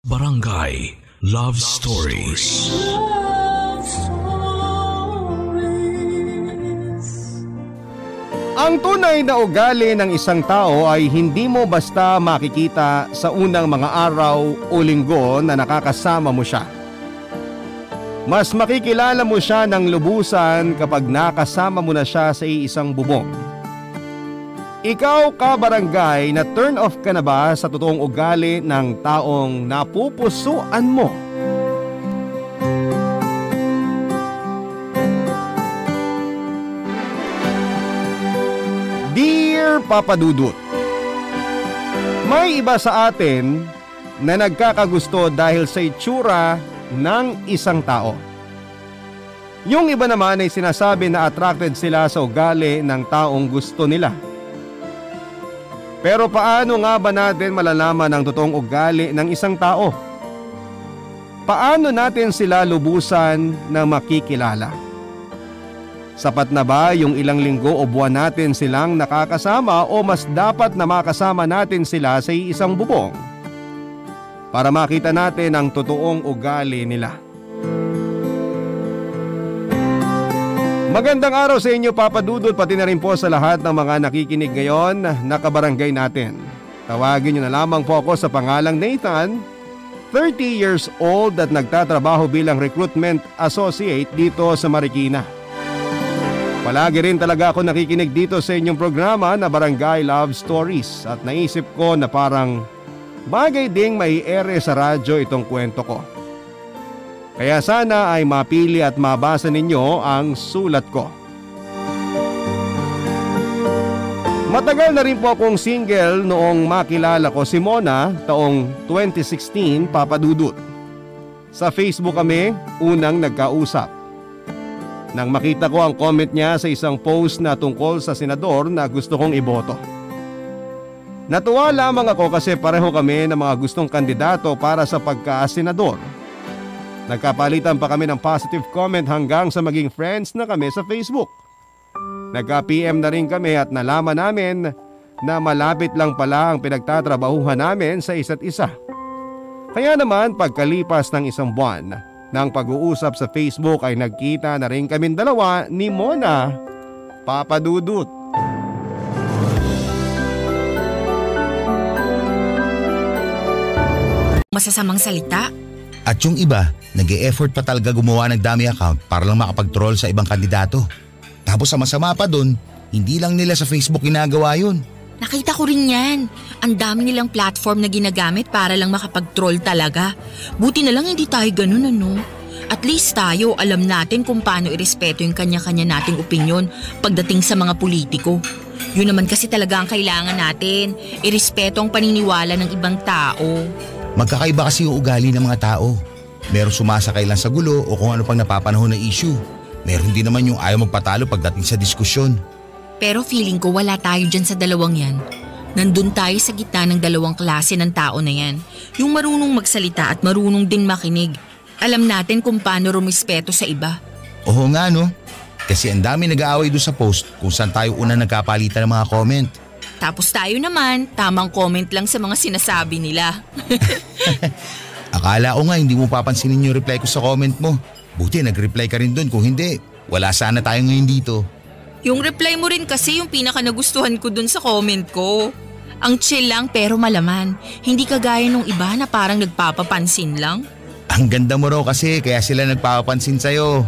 Barangay Love Stories. Love Stories. Ang tunay na ugali ng isang tao ay hindi mo basta makikita sa unang mga araw o linggo na nakakasama mo siya. Mas makikilala mo siya ng lubusan kapag nakasama mo na siya sa isang bubong. Ikaw kabarangay, na turn off ka na ba sa totoong ugali ng taong napupusuan mo? Dear Papa Dudut, may iba sa atin na nagkakagusto dahil sa itsura ng isang tao. Yung iba naman ay sinasabi na attracted sila sa ugali ng taong gusto nila. Pero paano nga ba natin malalaman ang totoong ugali ng isang tao? Paano natin sila lubusan na makikilala? Sapat na ba yung ilang linggo o buwan natin silang nakakasama o mas dapat na makasama natin sila sa isang bubong para makita natin ang totoong ugali nila? Magandang araw sa inyo, Papa Dudut, pati na rin po sa lahat ng mga nakikinig ngayon na kabarangay natin. Tawagin niyo na lamang po ako sa pangalang Nathan, 30 years old at nagtatrabaho bilang recruitment associate dito sa Marikina. Palagi rin talaga ako nakikinig dito sa inyong programa na Barangay Love Stories at naisip ko na parang bagay ding mai-ere sa radyo itong kwento ko. Kaya sana ay mapili at mabasa ninyo ang sulat ko. Matagal na rin po akong single noong makilala ko si Mona taong 2016, Papa Dudut. Sa Facebook kami unang nagkausap. Nang makita ko ang comment niya sa isang post na tungkol sa senador na gusto kong iboto. Natuwa lamang ako kasi pareho kami ng mga gustong kandidato para sa pagka-senador. Nagkapalitan pa kami ng positive comment hanggang sa maging friends na kami sa Facebook. Nagka-PM na rin kami at nalaman namin na malapit lang pala ang pinagtatrabahuhan namin sa isa't isa. Kaya naman pagkalipas ng isang buwan ng pag-uusap sa Facebook ay nagkita na rin kaming dalawa ni Mona, Papa Dudut. Masasamang salita. At yung iba, nag-e-effort pa talaga gumawa ng dummy account para lang makapag-troll sa ibang kandidato. Tapos sa masama pa dun, hindi lang nila sa Facebook ginagawa yun. Nakita ko rin yan. Ang dami nilang platform na ginagamit para lang makapag-troll talaga. Buti na lang hindi tayo ganun, ano? At least tayo alam natin kung paano irespeto yung kanya-kanya nating opinyon pagdating sa mga politiko. Yun naman kasi talaga ang kailangan natin, irespeto ang paniniwala ng ibang tao. Magkakaiba kasi yung ugali ng mga tao. Meron sumasakay lang sa gulo o kung ano pang napapanahon na issue. Meron din naman yung ayaw magpatalo pagdating sa diskusyon. Pero feeling ko wala tayo dyan sa dalawang yan. Nandun tayo sa gitna ng dalawang klase ng tao na yan. Yung marunong magsalita at marunong din makinig. Alam natin kung paano rumispeto sa iba. Oo nga no. Kasi ang dami nag-aaway doon sa post kung saan tayo una nagkapalitan ng mga comment. Tapos tayo naman, tamang comment lang sa mga sinasabi nila. Akala ko nga hindi mo papansinin yung reply ko sa comment mo. Buti nag-reply ka rin doon, kung hindi, wala sana tayo ngayon dito. Yung reply mo rin kasi yung pinaka nagustuhan ko doon sa comment ko. Ang chill lang pero malaman. Hindi kagaya nung iba na parang nagpapapansin lang. Ang ganda mo raw kasi kaya sila nagpapapansin sa'yo.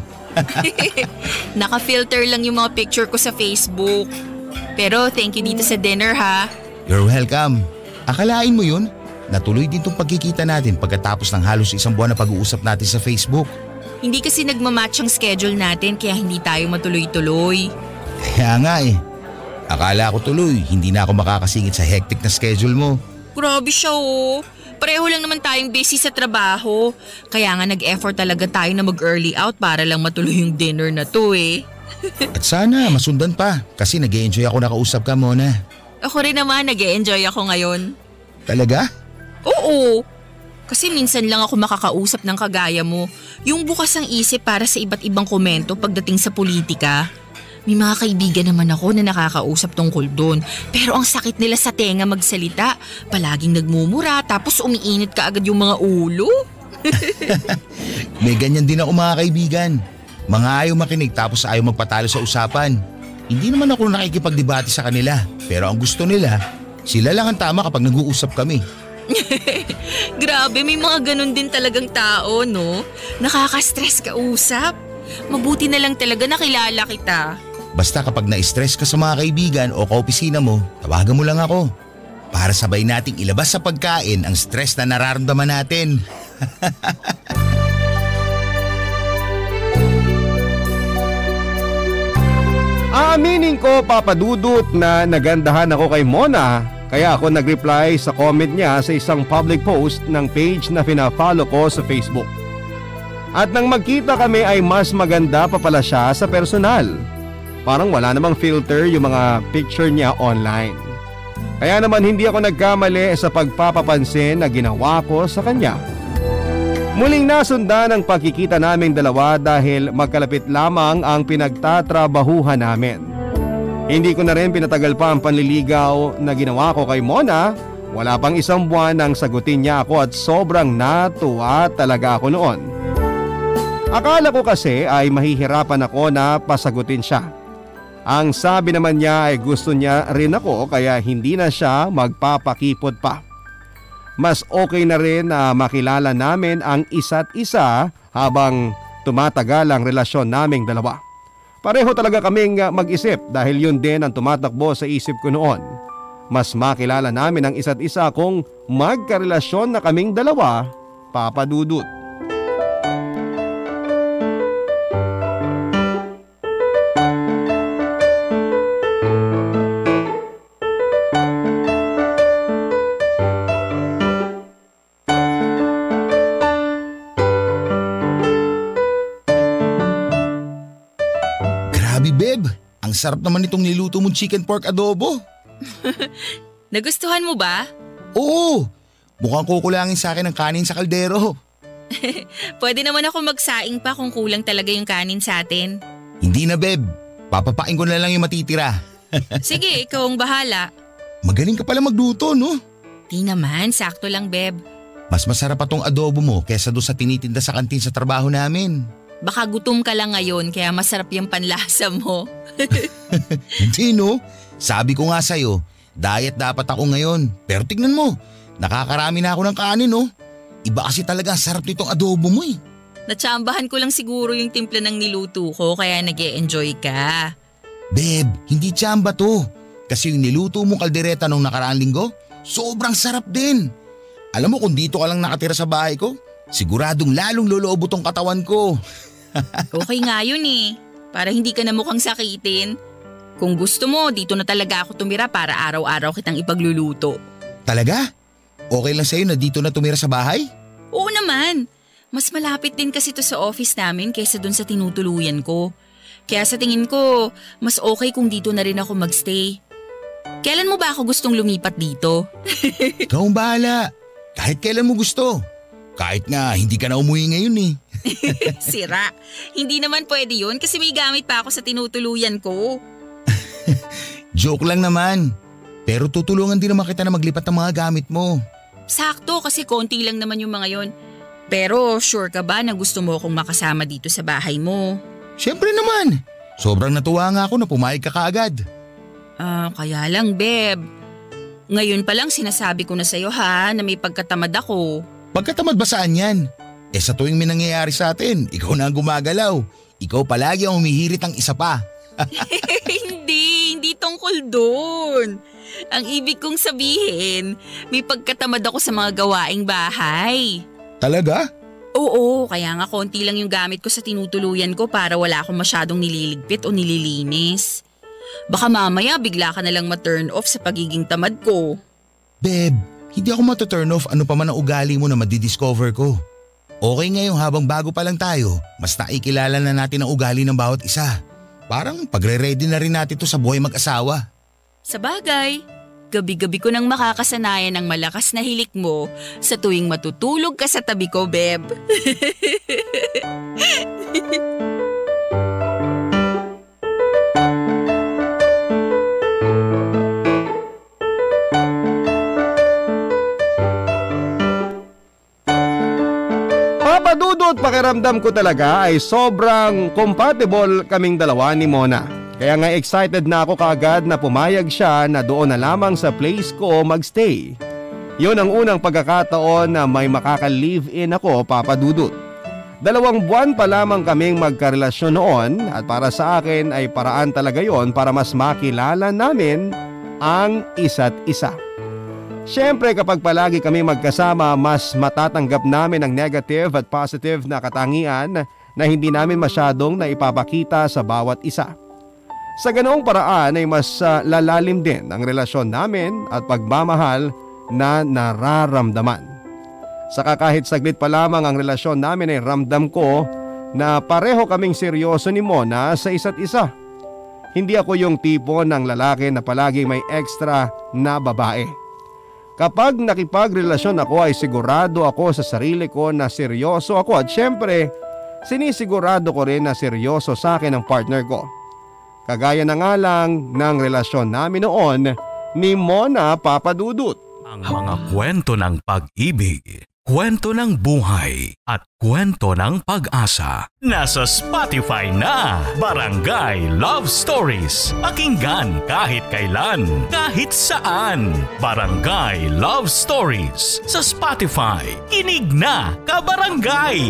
Naka-filter lang yung mga picture ko sa Facebook. Pero thank you dito sa dinner ha. You're welcome. Akalain mo yun? Natuloy din tong pagkikita natin pagkatapos ng halos isang buwan na pag-uusap natin sa Facebook. Hindi kasi nagmamatch ang schedule natin kaya hindi tayo matuloy-tuloy. Kaya nga eh. Akala ko tuloy, hindi na ako makakasingit sa hectic na schedule mo. Grabe siya oh. Pareho lang naman tayong busy sa trabaho. Kaya nga nag-effort talaga tayo na mag-early out para lang matuloy yung dinner na to eh. At sana masundan pa kasi nag-e-enjoy ako nakausap ka, Mona. Ako rin naman nag-e-enjoy ako ngayon. Talaga? Oo. Kasi minsan lang ako makakausap ng kagaya mo. Yung bukas ang isip para sa iba't ibang komento pagdating sa politika. May mga kaibigan naman ako na nakakausap tungkol doon. Pero ang sakit nila sa tenga magsalita. Palaging nagmumura tapos umiinit ka agad yung mga ulo. May ganyan din ako mga kaibigan. Mga ayaw makinig tapos ayaw magpatalo sa usapan. Hindi naman ako nakikipagdebate sa kanila. Pero ang gusto nila, sila lang ang tama kapag nag-uusap kami. Grabe, may mga ganun din talagang tao, no? Nakaka-stress kausap. Mabuti na lang talaga nakilala kita. Basta kapag na-stress ka sa mga kaibigan o kaopisina mo, tawagan mo lang ako. Para sabay nating ilabas sa pagkain ang stress na nararamdaman natin. Aaminin ko, Papa Dudut, na nagandahan ako kay Mona. Kaya ako nag-reply sa comment niya sa isang public post ng page na pina-follow ko sa Facebook. At nang magkita kami ay mas maganda pa pala siya sa personal. Parang wala namang filter yung mga picture niya online. Kaya naman hindi ako nagkamali sa pagpapapansin na ginawa ko sa kanya. Muling nasundan ang pagkikita naming dalawa dahil magkalapit lamang ang pinagtatrabahuhan namin. Hindi ko na rin pinatagal pa ang panliligaw na ginawa ko kay Mona. Wala pang isang buwan nang sagutin niya ako at sobrang natuwa talaga ako noon. Akala ko kasi ay mahihirapan ako na pasagutin siya. Ang sabi naman niya ay gusto niya rin ako kaya hindi na siya magpapakipot pa. Mas okay na rin na makilala namin ang isa't isa habang tumatagal ang relasyon naming dalawa. Pareho talaga kaming mag-isip dahil yun din ang tumatakbo sa isip ko noon. Mas makilala namin ang isa't isa kung magkarelasyon na kaming dalawa, Papa Dudut. Beb, ang sarap naman itong niluto mong chicken pork adobo. Nagustuhan mo ba? Oo, mukhang kukulangin sa akin ang kanin sa kaldero. Pwede naman ako magsaing pa kung kulang talaga yung kanin sa atin. Hindi na, Beb. Papapain ko na lang yung matitira. Sige, ikaw ang bahala. Magaling ka pala magluto, no? Di naman, sakto lang, Beb. Mas masarap pa tong adobo mo kesa doon sa tinitinda sa kantin sa trabaho namin. Baka gutom ka lang ngayon kaya masarap yung panlasa mo. Hindi, no? Sabi ko nga sa'yo, diet dapat ako ngayon. Pero tignan mo, nakakarami na ako ng kanin, no? Iba kasi talaga ang sarap nitong adobo mo eh. Natsambahan ko lang siguro yung timpla ng niluto ko kaya nag-e-enjoy ka. Beb, hindi tsamba to. Kasi yung niluto mong kaldereta nung nakaraang linggo, sobrang sarap din. Alam mo kung dito ka lang nakatira sa bahay ko, siguradong lalong loloobo tong katawan ko. Okay nga yun eh, para hindi ka na mukhang sakitin. Kung gusto mo, dito na talaga ako tumira para araw-araw kitang ipagluluto. Talaga? Okay lang sa'yo na dito na tumira sa bahay? Oo naman. Mas malapit din kasi to sa office namin kaysa dun sa tinutuluyan ko. Kaya sa tingin ko, mas okay kung dito na rin ako magstay. Kailan mo ba ako gustong lumipat dito? Ikaw ang bahala. Kahit kailan mo gusto. Kahit nga hindi ka na umuwi ngayon eh. Sira. Hindi naman pwede yun kasi may gamit pa ako sa tinutuluyan ko. Joke lang naman. Pero tutulungan din naman kita na maglipat ng mga gamit mo. Sakto kasi konti lang naman yung mga yon. Pero sure ka ba na gusto mo akong makasama dito sa bahay mo? Siyempre naman. Sobrang natuwa nga ako na pumayag ka kaagad. Kaya lang, Beb. Ngayon pa lang sinasabi ko na sa'yo ha na may pagkatamad ako. Pagkatamad ba saan yan? Sa tuwing may nangyayari sa atin, ikaw na ang gumagalaw. Ikaw palagi ang humihirit ang isa pa. Hindi tungkol doon. Ang ibig kong sabihin, may pagkatamad ako sa mga gawaing bahay. Talaga? Oo, kaya nga konti lang yung gamit ko sa tinutuluyan ko para wala akong masyadong nililigpit o nililinis. Baka mamaya bigla ka nalang ma-turn off sa pagiging tamad ko. Beb, hindi ako matuturn off ano pa man ang ugali mo na madidiscover ko. Okay ngayon habang bago pa lang tayo, mas naikilala na natin ang ugali ng bawat isa. Parang pagre-ready na rin natin to sa buhay mag-asawa. Sabagay, gabi-gabi ko nang makakasanayan ang malakas na hilik mo sa tuwing matutulog ka sa tabi ko, Beb. Papadudot, pakiramdam ko talaga ay sobrang compatible kaming dalawa ni Mona. Kaya nga excited na ako kaagad na pumayag siya na doon na lamang sa place ko magstay. Yun ang unang pagkakataon na may makaka-live-in ako, Papadudot. 2 buwan pa lamang kaming magkarelasyon noon at para sa akin ay paraan talaga yon para mas makilala namin ang isa't isa. Siyempre kapag palagi kami magkasama, mas matatanggap namin ang negative at positive na katangian na hindi namin masyadong naipapakita sa bawat isa. Sa ganoong paraan ay mas lalalim din ang relasyon namin at pagmamahal na nararamdaman. Saka kahit saglit pa lamang ang relasyon namin ay ramdam ko na pareho kaming seryoso ni Mona sa isa't isa. Hindi ako yung tipo ng lalaki na palagi may extra na babae. Kapag nakipagrelasyon ako ay sigurado ako sa sarili ko na seryoso ako at syempre sinisigurado ko rin na seryoso sa akin ang partner ko. Kagaya na nga lang ng relasyon namin noon ni Mona, Papadudot. Ang mga kwento ng pag-ibig, kwento ng buhay at kwento ng pag-asa. Nasa Spotify na, Barangay Love Stories. Pakinggan kahit kailan, kahit saan. Barangay Love Stories sa Spotify. Kinig na, kabarangay!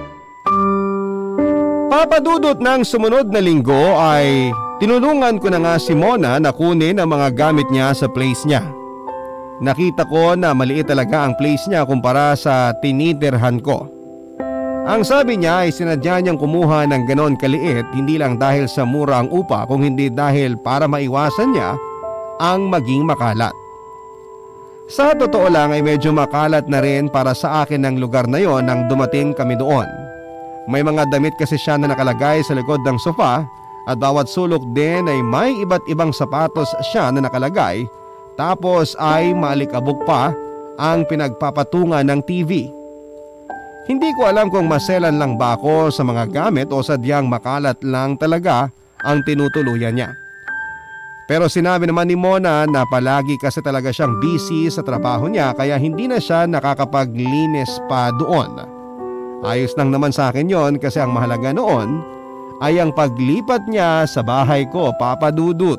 Papadudot ng sumunod na linggo ay tinulungan ko na nga si Mona na kunin ang mga gamit niya sa place niya. Nakita ko na maliit talaga ang place niya kumpara sa tinitirhan ko. Ang sabi niya ay sinadya niyang kumuha ng ganon kaliit hindi lang dahil sa mura ang upa kung hindi dahil para maiwasan niya ang maging makalat. Sa totoo lang ay medyo makalat na rin para sa akin ang lugar na yon nang dumating kami doon. May mga damit kasi siya na nakalagay sa likod ng sofa at bawat sulok din ay may iba't ibang sapatos siya na nakalagay. Tapos ay maalikabok pa ang pinagpapatungan ng TV. Hindi ko alam kung maselan lang ba ako sa mga gamit o sadyang makalat lang talaga ang tinutuluyan niya. Pero sinabi naman ni Mona na palagi kasi talaga siyang busy sa trabaho niya kaya hindi na siya nakakapaglinis pa doon. Ayos lang naman sa akin yon kasi ang mahalaga noon ay ang paglipat niya sa bahay ko, Papadudot.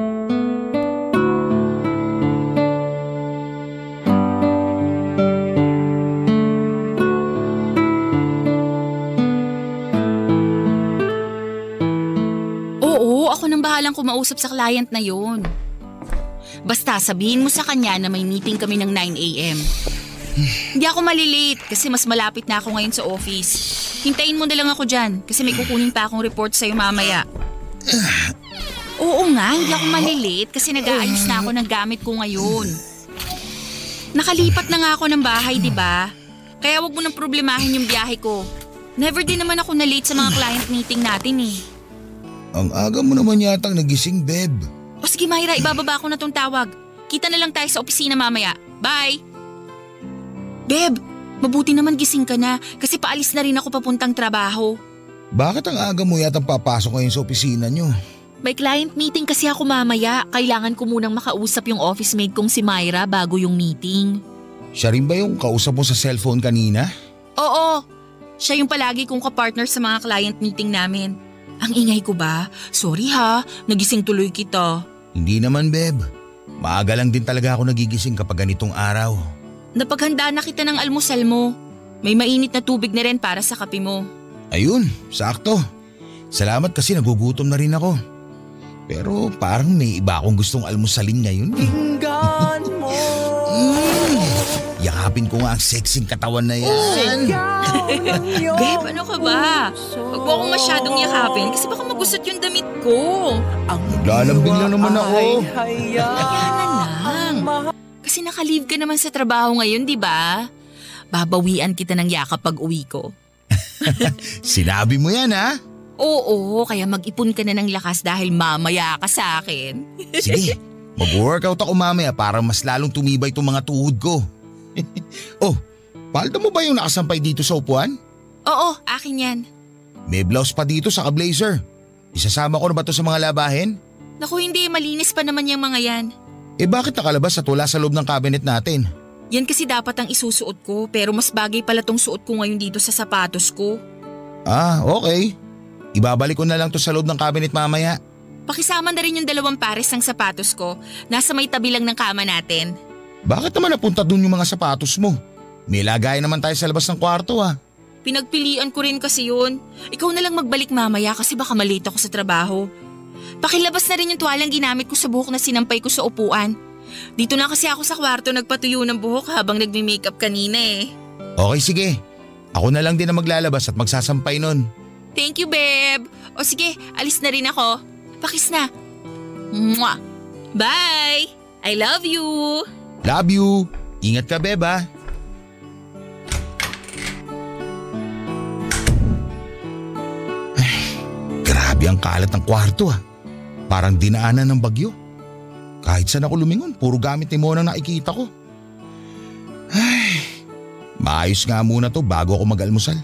Bahalang kumausap sa client na yon. Basta sabihin mo sa kanya na may meeting kami ng 9 a.m. Hindi ako malilate kasi mas malapit na ako ngayon sa office. Hintayin mo na lang ako dyan kasi may kukunin pa akong report sa'yo mamaya. Oo nga, hindi ako malilate kasi nag-aayos na ako ng gamit ko ngayon. Nakalipat na nga ako ng bahay, di ba? Kaya wag mo nang problemahin yung biyahe ko. Never din naman ako na-late sa mga client meeting natin eh. Ang aga mo naman yatang nagising, Beb. O sige Myra, ibababa ko na tong tawag. Kita na lang tayo sa opisina mamaya. Bye! Beb, mabuti naman gising ka na kasi paalis na rin ako papuntang trabaho. Bakit ang aga mo yatang papasok ngayon sa opisina nyo? May client meeting kasi ako mamaya. Kailangan ko munang makausap yung office mate kong si Myra bago yung meeting. Siya rin ba yung kausap mo sa cellphone kanina? Oo, siya yung palagi kong kapartner sa mga client meeting namin. Ang ingay ko ba? Sorry ha, nagising tuloy kita. Hindi naman, Beb. Maaga lang din talaga ako nagigising kapag ganitong araw. Napaghanda na kita ng almusal mo. May mainit na tubig na rin para sa kape mo. Ayun, sakto. Salamat kasi nagugutom na rin ako. Pero parang may iba akong gustong almusalin ngayon eh. Yakapin ko nga ang sexing katawan na yan. Babe, ano ka ba? Huwag mo akong masyadong yakapin kasi baka magusot yung damit ko. Naglalambing lang naman ako. Kaya lang. Kasi naka-leave ka naman sa trabaho ngayon, di ba? Babawian kita ng yakap pag uwi ko. Sinabi mo yan ha? Oo, kaya mag-ipon ka na ng lakas dahil mamaya ka sa akin. Sige, mag-workout ako mamaya para mas lalong tumibay itong mga tuhod ko. Oh, palda mo ba yung nakasampay dito sa upuan? Oo, akin yan. May blouse pa dito sa blazer. Isasama ko na ba ito sa mga labahin? Naku hindi, malinis pa naman yung mga yan. Eh bakit nakalabas sa tula sa loob ng cabinet natin? Yan kasi dapat ang isusuot ko pero mas bagay pala tong suot ko ngayon dito sa sapatos ko. Ah, okay. Ibabalik ko na lang to sa loob ng cabinet mamaya. Pakisama na rin yung 2 pares ng sapatos ko. Nasa may tabi lang ng kama natin. Bakit naman napunta dun yung mga sapatos mo? May lagayan naman tayo sa labas ng kwarto ah. Pinagpilian ko rin kasi yun. Ikaw na lang magbalik mamaya kasi baka malate ako sa trabaho. Pakilabas na rin yung tuwalang ginamit ko sa buhok na sinampay ko sa upuan. Dito na kasi ako sa kwarto nagpatuyo ng buhok habang nagme-makeup kanina eh. Okay, sige. Ako na lang din ang maglalabas at magsasampay nun. Thank you, babe. O sige, alis na rin ako. Pakis na. Mwah! Bye! I love you! Love you! Ingat ka, beba. Grabe ang kalat ng kwarto ah. Parang dinaanan ng bagyo. Kahit saan ako lumingon, puro gamit ni Mona nakikita ko. Ay, maayos nga muna to bago ako mag-almusal.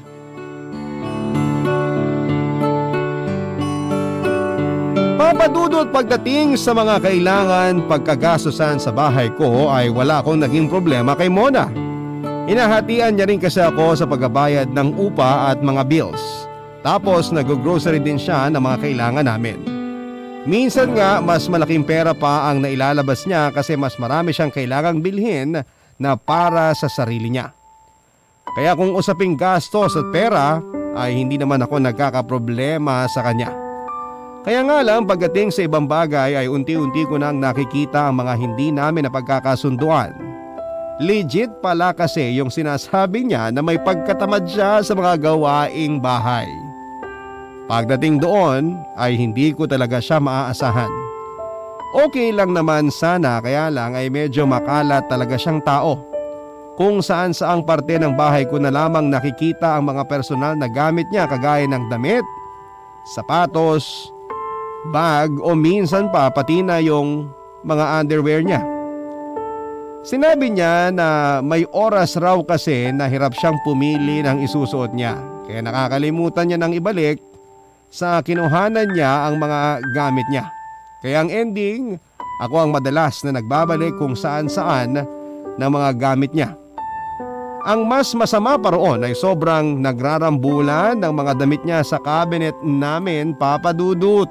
Papadudot pagdating sa mga kailangan pagkagastusan sa bahay ko ay wala akong naging problema kay Mona. Hinahatian niya rin kasi ako sa pagbabayad ng upa at mga bills. Tapos nag-grocery din siya ng mga kailangan namin. Minsan nga mas malaking pera pa ang nailalabas niya kasi mas marami siyang kailangang bilhin na para sa sarili niya. Kaya kung usaping gastos at pera ay hindi naman ako nagkakaproblema sa kanya. Kaya nga lang pagdating sa ibang bagay ay unti-unti ko nang nakikita ang mga hindi namin na pagkakasunduan. Legit pala kasi yung sinasabi niya na may pagkatamad siya sa mga gawaing bahay. Pagdating doon ay hindi ko talaga siya maaasahan. Okay lang naman sana kaya lang ay medyo makalat talaga siyang tao. Kung saan saang parte ng bahay ko na lamang nakikita ang mga personal na gamit niya kagaya ng damit, sapatos, bag o minsan pa pati na yung mga underwear niya. Sinabi niya na may oras raw kasi na hirap siyang pumili ng isusuot niya. Kaya nakakalimutan niya nang ibalik sa kinuhanan niya ang mga gamit niya. Kaya ang ending, ako ang madalas na nagbabalik kung saan-saan ng mga gamit niya. Ang mas masama pa roon ay sobrang nagrarambulan ng mga damit niya sa cabinet namin, Papa Dudut.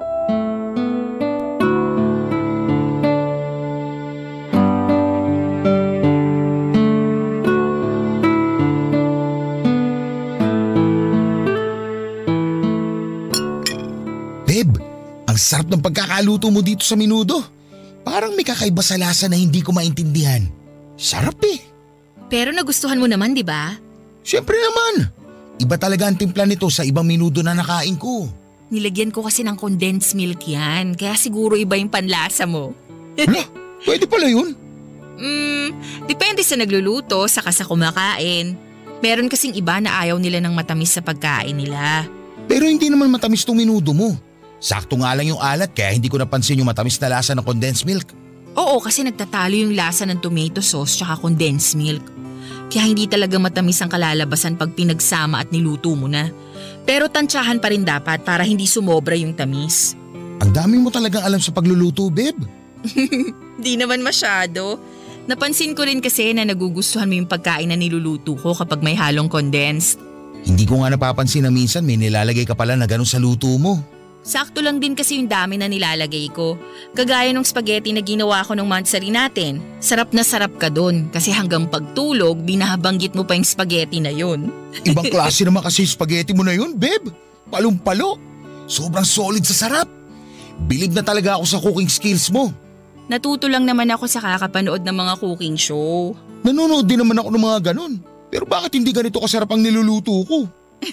Ang sarap ng pagkakaluto mo dito sa menudo. Parang may kakaiba sa lasa na hindi ko maintindihan. Sarap eh. Pero nagustuhan mo naman, di ba? Siyempre naman. Iba talaga ang timpla nito sa ibang menudo na nakain ko. Nilagyan ko kasi ng condensed milk yan, kaya siguro iba yung panlasa mo. Hala, pwede pala yun. Depende sa nagluluto, saka sa kumakain. Meron kasing iba na ayaw nila ng matamis sa pagkain nila. Pero hindi naman matamis tong menudo mo. Sakto nga lang yung alat kaya hindi ko napansin yung matamis na lasa ng condensed milk. Oo, kasi nagtatalo yung lasa ng tomato sauce tsaka condensed milk. Kaya hindi talaga matamis ang kalalabasan pag pinagsama at niluto mo na. Pero tansyahan pa rin dapat para hindi sumobra yung tamis. Ang dami mo talagang alam sa pagluluto, babe. Di naman masyado. Napansin ko rin kasi na nagugustuhan mo yung pagkain na niluluto ko kapag may halong condensed. Hindi ko nga napapansin na minsan may nilalagay ka pala na ganun sa luto mo. Sakto lang din kasi yung dami na nilalagay ko. Kagaya ng spaghetti na ginawa ko ng Montsari natin. Sarap na sarap ka dun kasi hanggang pagtulog binabanggit mo pa yung spaghetti na yun. Ibang klase naman kasi yung spaghetti mo na yun, babe. Palong-palo. Sobrang solid sa sarap. Bilib na talaga ako sa cooking skills mo. Natuto lang naman ako sa kakapanood ng mga cooking show. Nanonood din naman ako ng mga ganun. Pero bakit hindi ganito kasarap ang niluluto ko?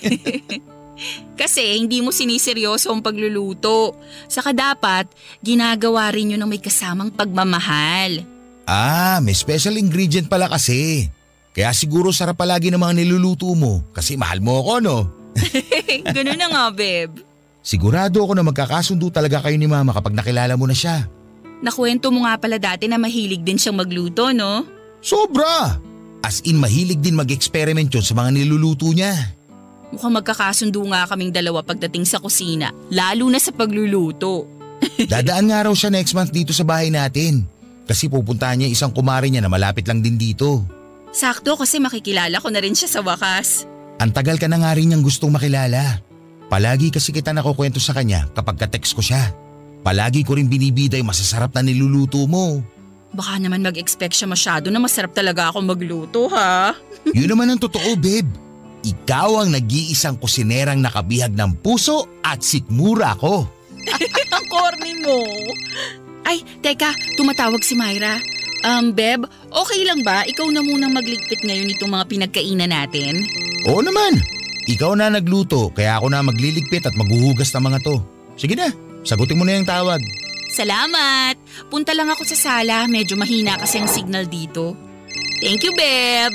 Kasi hindi mo siniseryoso ang pagluluto. Saka dapat, ginagawa rin yun ng may kasamang pagmamahal. Ah, may special ingredient pala kasi. Kaya siguro sarap palagi ng mga niluluto mo kasi mahal mo ako, no? Ganun na nga, babe. Sigurado ako na magkakasundo talaga kayo ni Mama kapag nakilala mo na siya. Nakwento mo nga pala dati na mahilig din siyang magluto, no? Sobra! As in mahilig din mag-experiment yun sa mga niluluto niya. Mukhang magkakasundo nga kaming dalawa pagdating sa kusina, lalo na sa pagluluto. Dadaan nga raw siya next month dito sa bahay natin. Kasi pupuntahan niya isang kumare niya na malapit lang din dito. Sakto kasi makikilala ko na rin siya sa wakas. Ang tagal ka na nga rin niyang gustong makilala. Palagi kasi kita nakukwento sa kanya kapag ka-text ko siya. Palagi ko rin binibida yung masasarap na niluluto mo. Baka naman mag-expect siya masyado na masarap talaga ako magluto ha. Yun naman ang totoo, babe. Ikaw ang nag-iisang kusinerang nakabihag ng puso at sikmura ko. Ang corny mo. Ay, teka, tumatawag si Myra. Beb, okay lang ba? Ikaw na munang magligpit ngayon itong mga pinagkainan natin? Oo naman. Ikaw na nagluto kaya ako na magliligpit at maghuhugas ng mga to. Sige na, sagutin mo na yung tawag. Salamat! Punta lang ako sa sala. Medyo mahina kasi ang signal dito. Thank you, Beb!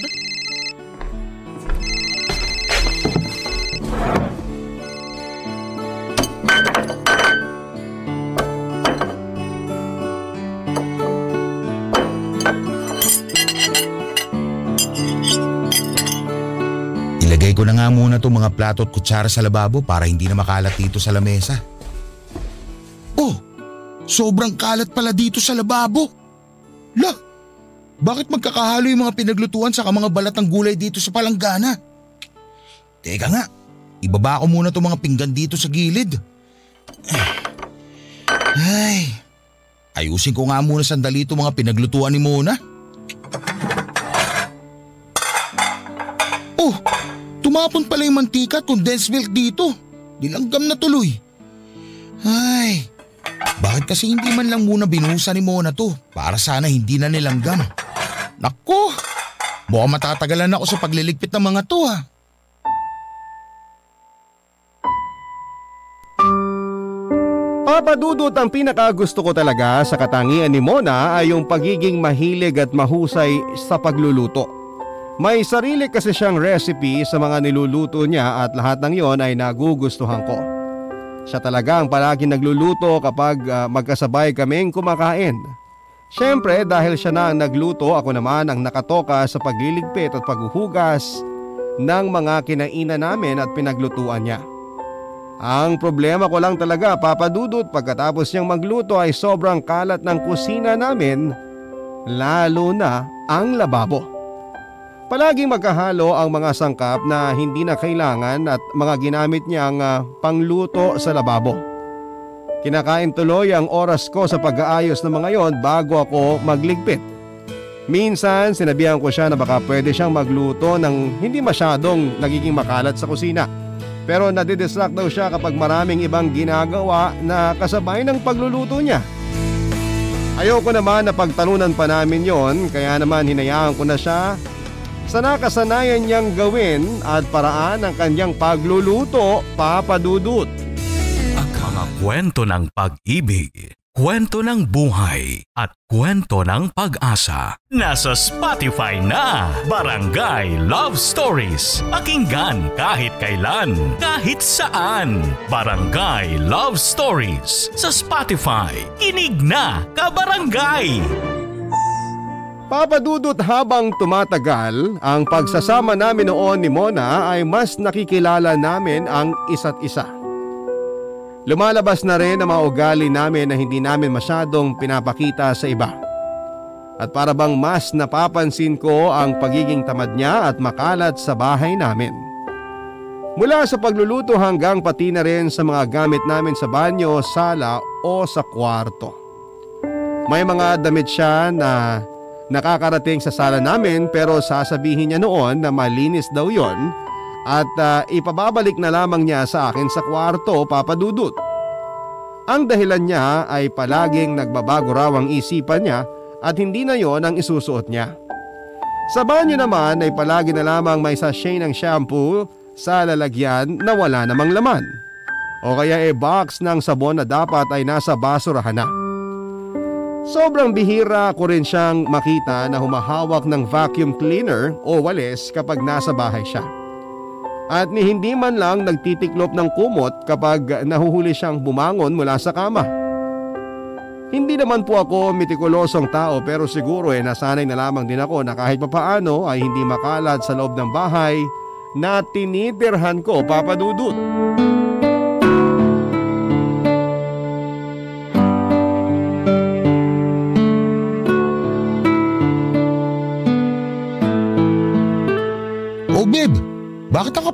Ilagay ko na nga muna itong mga plato at kutsara sa lababo para hindi na makalat dito sa lamesa. Oh! Sobrang kalat pala dito sa lababo. Lah! Bakit magkakahalo yung mga pinaglutuan saka mga balat ng gulay dito sa palanggana? Teka nga, ibaba ko muna itong mga pinggan dito sa gilid. Ay, ayusin ko nga muna sandali itong mga pinaglutuan ni Mona. Oh, tumapon pala yung mantika at condensed milk dito. Nilanggam na tuloy. Ay, bakit kasi hindi man lang muna binuhusan ni Mona to para sana hindi na nilanggam? Naku, mukhang matatagalan ako sa pagliligpit ng mga to ha. Papa Dudut, ang pinakagusto ko talaga sa katangian ni Mona ay yung pagiging mahilig at mahusay sa pagluluto. May sarili kasi siyang recipe sa mga niluluto niya at lahat ng yon ay nagugustuhan ko. Siya talaga ang palaging nagluluto kapag magkasabay kaming kumakain. Siyempre dahil siya na ang nagluto, ako naman ang nakatoka sa pagliligpit at paghuhugas ng mga kinainan namin at pinaglutuan niya. Ang problema ko lang talaga, Papa Dudut, pagkatapos niyang magluto ay sobrang kalat ng kusina namin, lalo na ang lababo. Palaging magkahalo ang mga sangkap na hindi na kailangan at mga ginamit niyang pangluto sa lababo. Kinakain tuloy ang oras ko sa pag-aayos ng mga yon bago ako magligpit. Minsan sinabihan ko siya na baka pwede siyang magluto ng hindi masyadong nagiging makalat sa kusina. Pero nadidistract daw siya kapag maraming ibang ginagawa na kasabay ng pagluluto niya. Ayoko naman na pagtalunan pa namin yon, kaya naman hinayaan ko na siya sa nakasanayan niyang gawin at paraan ng kanyang pagluluto, Papa Dudut. Mga kwento ng pag-ibig, kwento ng buhay at kwento ng pag-asa. Nasa Spotify na, Barangay Love Stories. Pakinggan kahit kailan, kahit saan. Barangay Love Stories sa Spotify. Kinig na, kabarangay! Papa Dudut, habang tumatagal, ang pagsasama namin noon ni Mona ay mas nakikilala namin ang isa't isa. Lumalabas na rin ang mga ugali namin na hindi namin masyadong pinapakita sa iba. At para bang mas napapansin ko ang pagiging tamad niya at makalat sa bahay namin. Mula sa pagluluto hanggang pati na rin sa mga gamit namin sa banyo, sala o sa kwarto. May mga damit siya na nakakarating sa sala namin pero sasabihin niya noon na malinis daw yon at ipababalik na lamang niya sa akin sa kwarto, Papa Dudut. Ang dahilan niya ay palaging nagbabago raw ang isipan niya at hindi na yon ang isusuot niya. Sa banyo naman ay palagi na lamang may sachet ng shampoo sa lalagyan na wala namang laman. O kaya box ng sabon na dapat ay nasa basurahan na. Sobrang bihira ko rin siyang makita na humahawak ng vacuum cleaner o walis kapag nasa bahay siya. At ni hindi man lang nagtitiklop ng kumot kapag nahuhuli siyang bumangon mula sa kama. Hindi naman po ako metikulosong tao pero siguro nasanay na lamang din ako na kahit papaano ay hindi makalat sa loob ng bahay na tinitirhan ko, Papa Dudut.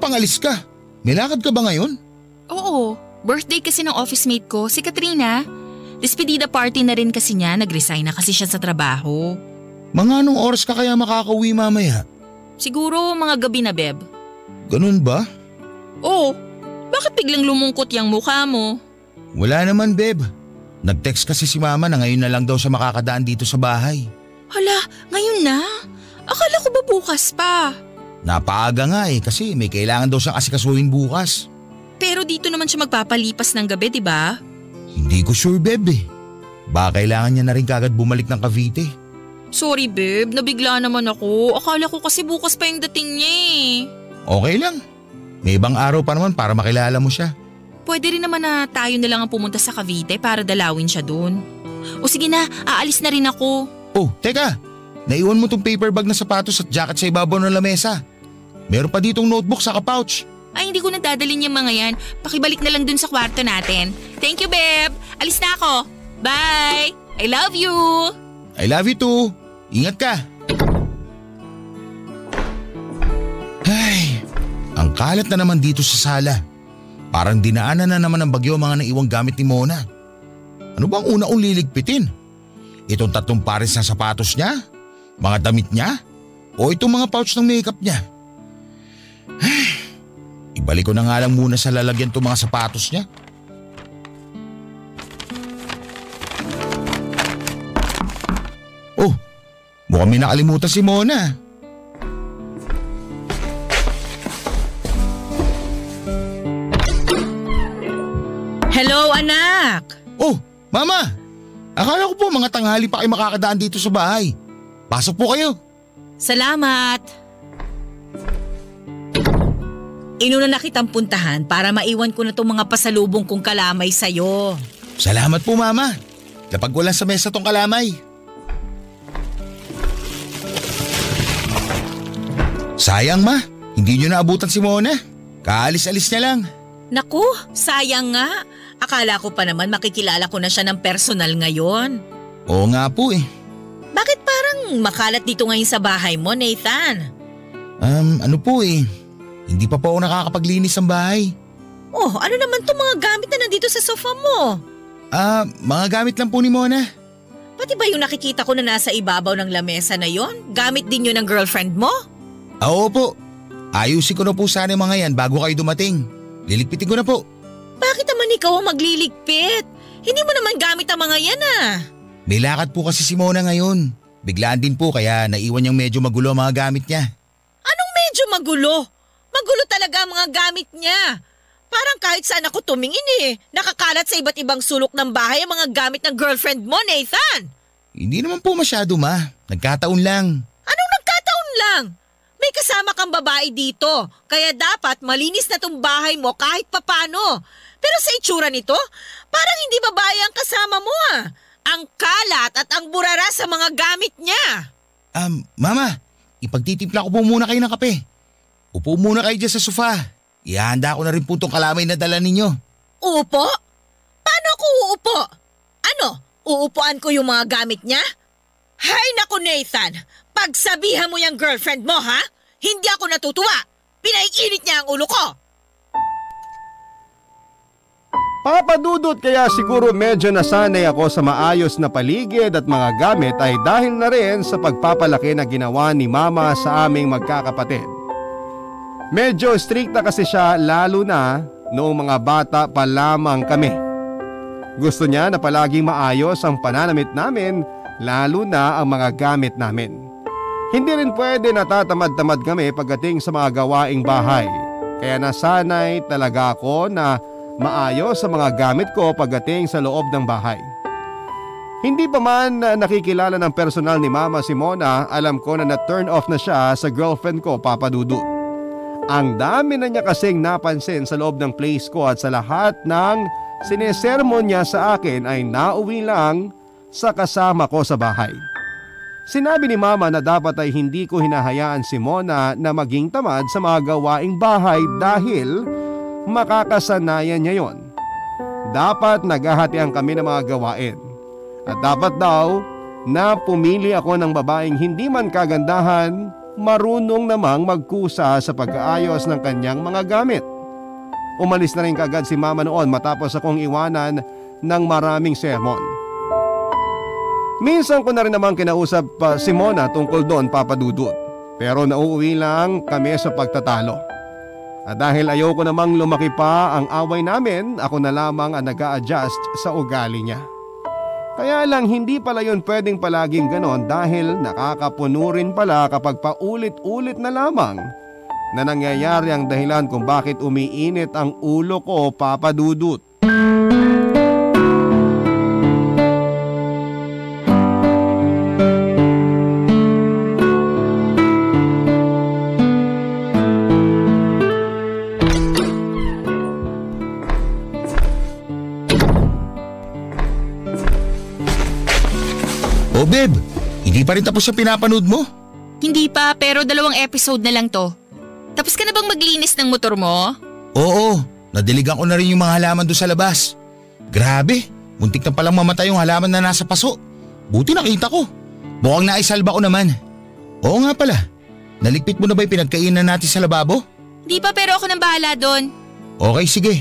pang alis ka? May lakad ka ba ngayon? Oo, birthday kasi ng office mate ko, si Katrina. Despedida party na rin kasi niya, nag-resign na kasi siya sa trabaho. Mga anong oras ka kaya makakauwi mamaya? Siguro mga gabi na, Beb. Ganun ba? Oo, bakit biglang lumungkot yung mukha mo? Wala naman, Beb. Nag-text kasi si Mama na ngayon na lang daw siya makakadaan dito sa bahay. Hala, ngayon na? Akala ko ba bukas pa? Napaaga nga kasi may kailangan daw siyang asikasuhin bukas. Pero dito naman siya magpapalipas ng gabi, di ba? Hindi ko sure, Beb Baka kailangan niya na rin kagad bumalik ng Cavite. Sorry, Beb. Nabigla naman ako. Akala ko kasi bukas pa yung dating niya Okay lang. May ibang araw pa naman para makilala mo siya. Pwede rin naman na tayo na lang ang pumunta sa Cavite para dalawin siya doon. O sige na, aalis na rin ako. Oh, teka. Naiwan mo tong paper bag na sapatos at jacket sa ibabaw ng lamesa. Meron pa ditong notebook sa pouch. Ay, hindi ko na dadalhin yung mga yan. Pakibalik na lang dun sa kwarto natin. Thank you, Beb. Alis na ako. Bye! I love you! I love you too. Ingat ka. Ay, ang kalat na naman dito sa sala. Parang dinaanan na naman ng bagyo mga naiwang gamit ni Mona. Ano bang una kong liligpitin? Itong 3 pares na sapatos niya? Mga damit niya? O itong mga pouch ng makeup niya? Ay, ibalik ko na nga lang muna sa lalagyan itong mga sapatos niya. Oh, mukhang may nakalimutan si Mona. Hello, anak! Oh, Mama! Akala ko po mga tanghali pa kayo makakadaan dito sa bahay. Pasok po kayo. Salamat! Inuna na kitang puntahan para maiwan ko na itong mga pasalubong kong kalamay sa'yo. Salamat po, Mama. Lapag wala sa mesa tong kalamay. Sayang, Ma. Hindi nyo naabutan si Mona. Kaalis-alis niya lang. Naku, sayang nga. Akala ko pa naman makikilala ko na siya ng personal ngayon. Oo nga po Bakit parang makalat dito ngayon sa bahay mo, Nathan? Ano po hindi pa po ako nakakapaglinis ng bahay. Oh, ano naman itong mga gamit na nandito sa sofa mo? Mga gamit lang po ni Mona. Pati ba yung nakikita ko na nasa ibabaw ng lamesa na yon? Gamit din yun ng girlfriend mo? Oo po. Ayusin ko na po sana yung mga yan bago kayo dumating. Liligpitin ko na po. Bakit naman ikaw ang magliligpit? Hindi mo naman gamit ang mga yan May lakad po kasi si Mona ngayon. Biglaan din po kaya naiwan niyang medyo magulo ang mga gamit niya. Anong medyo magulo? Magulo talaga ang mga gamit niya. Parang kahit saan ako tumingin nakakalat sa iba't ibang sulok ng bahay ang mga gamit ng girlfriend mo, Nathan. Hindi naman po masyado, Ma. Nagkataon lang. Anong nagkataon lang? May kasama kang babae dito, kaya dapat malinis na tong bahay mo kahit papano. Pero sa itsura nito, parang hindi babae ang kasama mo Ang kalat at ang burara sa mga gamit niya. Mama, ipagtitimpla ko po muna kayo ng kape. Upo muna kayo dyan sa sofa. Ihahanda ko na rin po itong kalamay na dala ninyo. Uupo? Paano ako uupo? Ano, uupuan ko yung mga gamit niya? Hay naku, Nathan! Pagsabihan mo yung girlfriend mo, ha? Hindi ako natutuwa. Pinaiinit niya ang ulo ko. Papadudot kaya siguro medyo nasanay ako sa maayos na paligid at mga gamit ay dahil na rin sa pagpapalaki na ginawa ni Mama sa aming magkakapatid. Medyo strikta kasi siya lalo na noong mga bata pa lamang kami. Gusto niya na palaging maayos ang pananamit namin lalo na ang mga gamit namin. Hindi rin pwede natatamad-tamad kami pagdating sa mga gawaing bahay. Kaya nasanay talaga ako na maayos sa mga gamit ko pagdating sa loob ng bahay. Hindi pa man nakikilala ng personal ni Mama si Mona, alam ko na na-turn off na siya sa girlfriend ko, Papa Dudut. Ang dami na niya kasing napansin sa loob ng place ko at sa lahat ng sinesermon niya sa akin ay nauwi lang sa kasama ko sa bahay. Sinabi ni Mama na dapat ay hindi ko hinahayaan si Mona na maging tamad sa mga gawaing bahay dahil makakasanayan niya yon. Dapat naghahatian kami ng mga gawain. At dapat daw na pumili ako ng babaeng hindi man kagandahan marunong namang magkusa sa pag-aayos ng kanyang mga gamit. Umalis na rin kaagad si mama noon matapos akong iwanan ng maraming sermon. Minsan ko na rin namang kinausap si Mona tungkol doon, Papa Dudut. Pero nauuwi lang kami sa pagtatalo. At dahil ayoko namang lumaki pa ang away namin, ako na lamang ang nag-a-adjust sa ugali niya. Kaya lang hindi pala yun pwedeng palaging ganon dahil nakakapuno rin pala kapag paulit-ulit na lamang na nangyayari ang dahilan kung bakit umiinit ang ulo ko, Papa Dudut. Oh babe, hindi pa rin tapos yung pinapanood mo? Hindi pa, pero 2 episode na lang to. Tapos ka na bang maglinis ng motor mo? Oo, nadiligan ko na rin yung mga halaman doon sa labas. Grabe, muntik na palang mamatay yung halaman na nasa paso. Buti nakita ko. Mukhang naisalba ko naman. Oo nga pala, naligpit mo na ba yung pinagkainan natin sa lababo? Hindi pa, pero ako nang bahala doon. Okay, sige.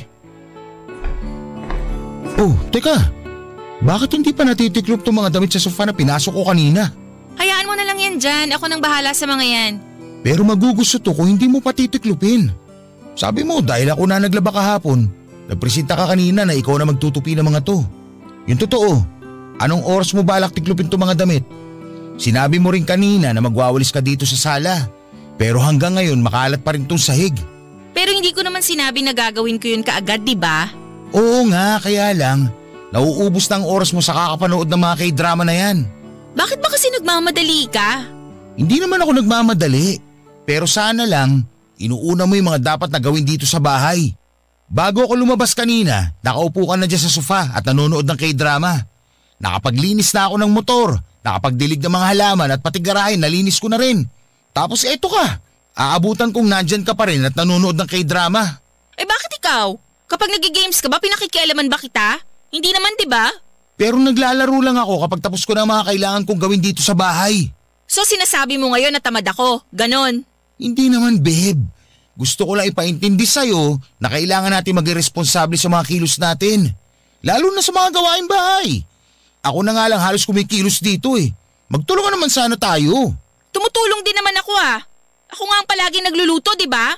Oh, teka. Bakit hindi pa natitiklop itong mga damit sa sofa na pinasok ko kanina? Hayaan mo na lang yan dyan. Ako nang bahala sa mga yan. Pero magugusto to kung hindi mo pa titiklopin. Sabi mo dahil ako na naglaba kahapon, nagpresenta ka kanina na ikaw na magtutupi ng mga to. Yung totoo, anong oras mo balak tiklopin itong mga damit? Sinabi mo rin kanina na magwawalis ka dito sa sala. Pero hanggang ngayon makalat pa rin itong sahig. Pero hindi ko naman sinabi na gagawin ko yun kaagad, di ba? Oo nga, kaya lang. Nauubos na ang oras mo sa kakapanood ng mga K-drama na yan. Bakit ba kasi nagmamadali ka? Hindi naman ako nagmamadali. Pero sana lang, inuuna mo yung mga dapat na gawin dito sa bahay. Bago ako lumabas kanina, nakaupo ka na dyan sa sofa at nanonood ng K-drama. Nakapaglinis na ako ng motor, nakapagdilig ng mga halaman at pati garahe nalinis ko na rin. Tapos eto ka, aabutan kong nandyan ka pa rin at nanonood ng K-drama. Eh bakit ikaw? Kapag nagigames ka ba, pinakikialaman ba kita? Hindi naman, di ba? Pero naglalaro lang ako kapag tapos ko na mga kailangan kong gawin dito sa bahay. So sinasabi mo ngayon na tamad ako, ganon? Hindi naman, babe. Gusto ko lang ipaintindi sa'yo na kailangan natin maging responsable sa mga kilos natin. Lalo na sa mga gawaing bahay. Ako na nga lang halos kumikilos dito eh. Magtulungan naman sana tayo. Tumutulong din naman ako ah. Ako nga ang palagi nagluluto, di ba?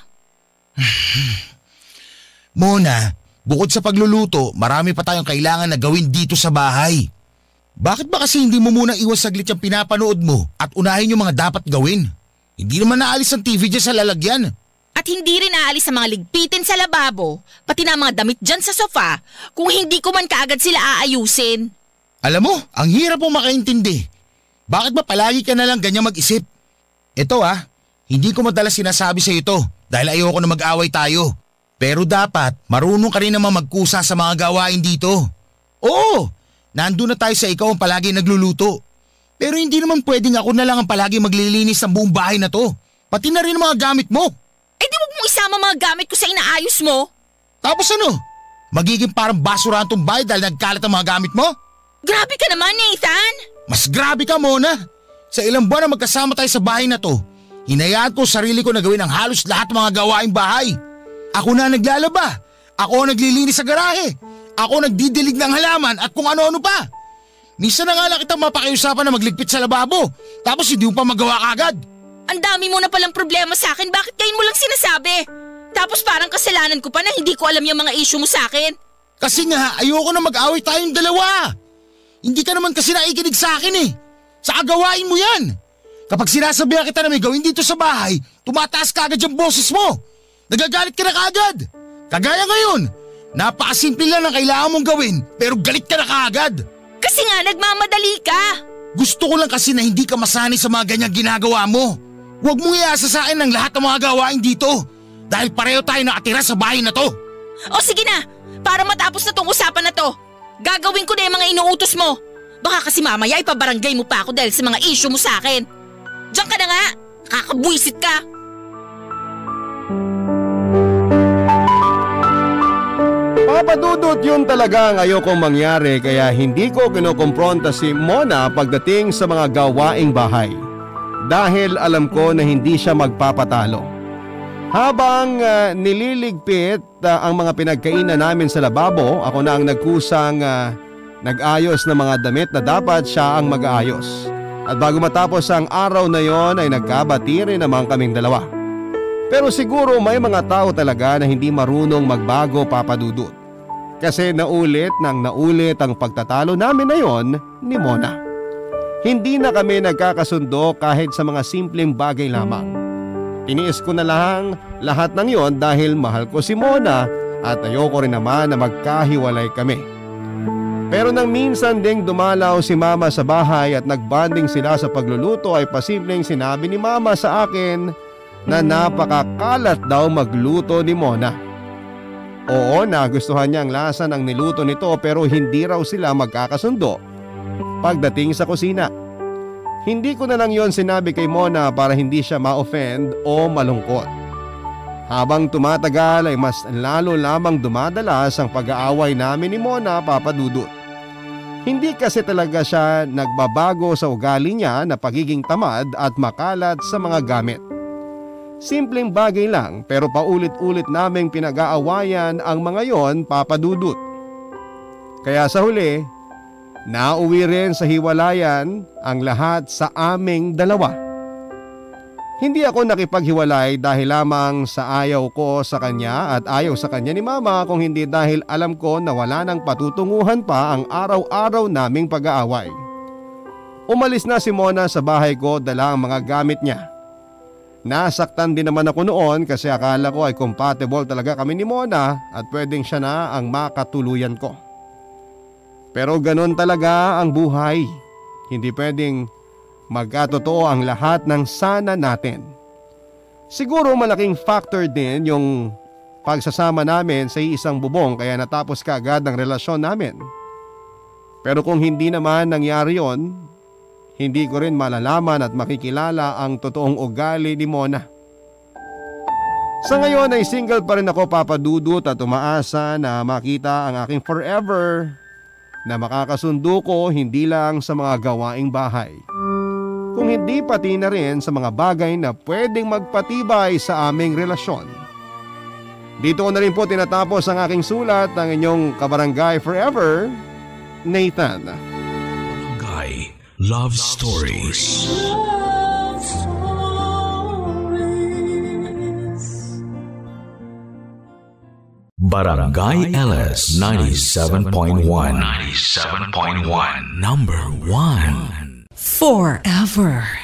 Mona, bukod sa pagluluto, marami pa tayong kailangan na gawin dito sa bahay. Bakit ba kasi hindi mo muna iwas saglit yung pinapanood mo at unahin yung mga dapat gawin? Hindi naman naalis ang TV dyan sa lalagyan. At hindi rin naalis ang mga ligpitin sa lababo, pati na mga damit dyan sa sofa, kung hindi ko man kaagad sila aayusin. Alam mo, ang hirap mong makaintindi. Bakit ba palagi ka na lang ganyan mag-isip? Ito hindi ko madalas sinasabi sa ito dahil ayoko na mag-away tayo. Pero dapat marunong ka rin naman magkusa sa mga gawain dito. Oo, nandun na tayo sa ikaw ang palagi nagluluto. Pero hindi naman pwedeng ako na lang ang palagi maglilinis ng buong bahay na to. Pati na rin ang mga gamit mo. Eh di wag mong isama mga gamit ko sa inaayos mo. Tapos ano? Magiging parang basurahan tong bahay dahil nagkalat ang mga gamit mo? Grabe ka naman, Nathan. Mas grabe ka, Mona. Sa ilang buwan na magkasama tayo sa bahay na to, hinayaan ko sarili ko na gawin ang halos lahat ng mga gawaing bahay. Ako na naglalaba. Ako ang naglilinis sa garahe. Ako nagdidilig ng halaman at kung ano-ano pa. Minsan na nga lang kitang mapakiusapan na magligpit sa lababo. Tapos hindi mo pa magawa kagad. Ang dami mo na palang problema sa akin. Bakit kayo mo lang sinasabi? Tapos parang kasalanan ko pa na hindi ko alam yung mga issue mo sa akin. Kasi nga ayoko na mag-away tayong dalawa. Hindi ka naman kasi naikinig sa akin eh. Sa agawain mo yan. Kapag sinasabihan kita na may gawin dito sa bahay, tumataas ka agad yung boses mo. Nagagalit ka na kaagad. Kagaya ngayon, napakasimple lang ang kailangan mong gawin pero galit ka na kaagad. Kasi nga nagmamadali ka. Gusto ko lang kasi na hindi ka masanay sa mga ganyang ginagawa mo. Huwag mong iasa sa akin ang lahat ng mga gawain dito dahil pareho tayo nakatira sa bahay na to. O sige na, para matapos na tong usapan na to, gagawin ko na yung mga inuutos mo. Baka kasi mamaya ipabarangay mo pa ako dahil sa mga issue mo sa akin. Diyan ka na nga, kakabwisit ka. Papa Dudut, yun talaga ang ayokong mangyari kaya hindi ko kinukumpronta si Mona pagdating sa mga gawaing bahay. dahil alam ko na hindi siya magpapatalo. Habang nililigpit ang mga pinagkainan namin sa lababo, ako na ang nagkusang nag-ayos ng mga damit na dapat siya ang mag-aayos. At bago matapos ang araw na yon ay nagkabati rin naman kaming dalawa. Pero siguro may mga tao talaga na hindi marunong magbago, Papa Dudut. Kasi naulit ang pagtatalo namin na yon ni Mona. Hindi na kami nagkakasundo kahit sa mga simpleng bagay lamang. Tiniis ko na lang lahat ng yon dahil mahal ko si Mona at ayoko rin naman na magkahiwalay kami. Pero nang minsan ding dumalaw si Mama sa bahay at nagbanding sila sa pagluluto ay pasimpleng sinabi ni Mama sa akin na napakakalat daw magluto ni Mona. Oo, nagustuhan niya ang lasa ng niluto nito pero hindi raw sila magkakasundo pagdating sa kusina. Hindi ko na lang yon sinabi kay Mona para hindi siya ma-offend o malungkot. Habang tumatagal ay mas lalo lamang dumadalas ang pag-aaway namin ni Mona, Papa Dudut. Hindi kasi talaga siya nagbabago sa ugali niya na pagiging tamad at makalat sa mga gamit. Simpleng bagay lang pero paulit-ulit naming pinag-aawayan ang mga yon, Papa Dudut. Kaya sa huli, nauwi rin sa hiwalayan ang lahat sa aming dalawa. Hindi ako nakipaghiwalay dahil lamang sa ayaw ko sa kanya at ayaw sa kanya ni Mama, kung hindi dahil alam ko na wala nang patutunguhan pa ang araw-araw naming pag-aaway. Umalis na si Mona sa bahay ko, dala ang mga gamit niya. Nasaktan din naman ako noon kasi akala ko ay compatible talaga kami ni Mona at pwedeng siya na ang makatuluyan ko. Pero ganun talaga ang buhay. Hindi pwedeng magkatotoo ang lahat ng sana natin. Siguro malaking factor din yung pagsasama namin sa isang bubong kaya natapos kaagad ang relasyon namin. Pero kung hindi naman nangyari yon, hindi ko rin malalaman at makikilala ang totoong ugali ni Mona. Sa ngayon ay single pa rin ako, Papa Dudut, at umaasa na makita ang aking forever na makakasundo ko hindi lang sa mga gawaing bahay, kung hindi pati na rin sa mga bagay na pwedeng magpatibay sa aming relasyon. Dito ko na rin po tinatapos ang aking sulat, ng inyong kabarangay forever, Nathan. Barangay Love Stories. Barangay LS 97.1. 97.1. Number 1. Forever.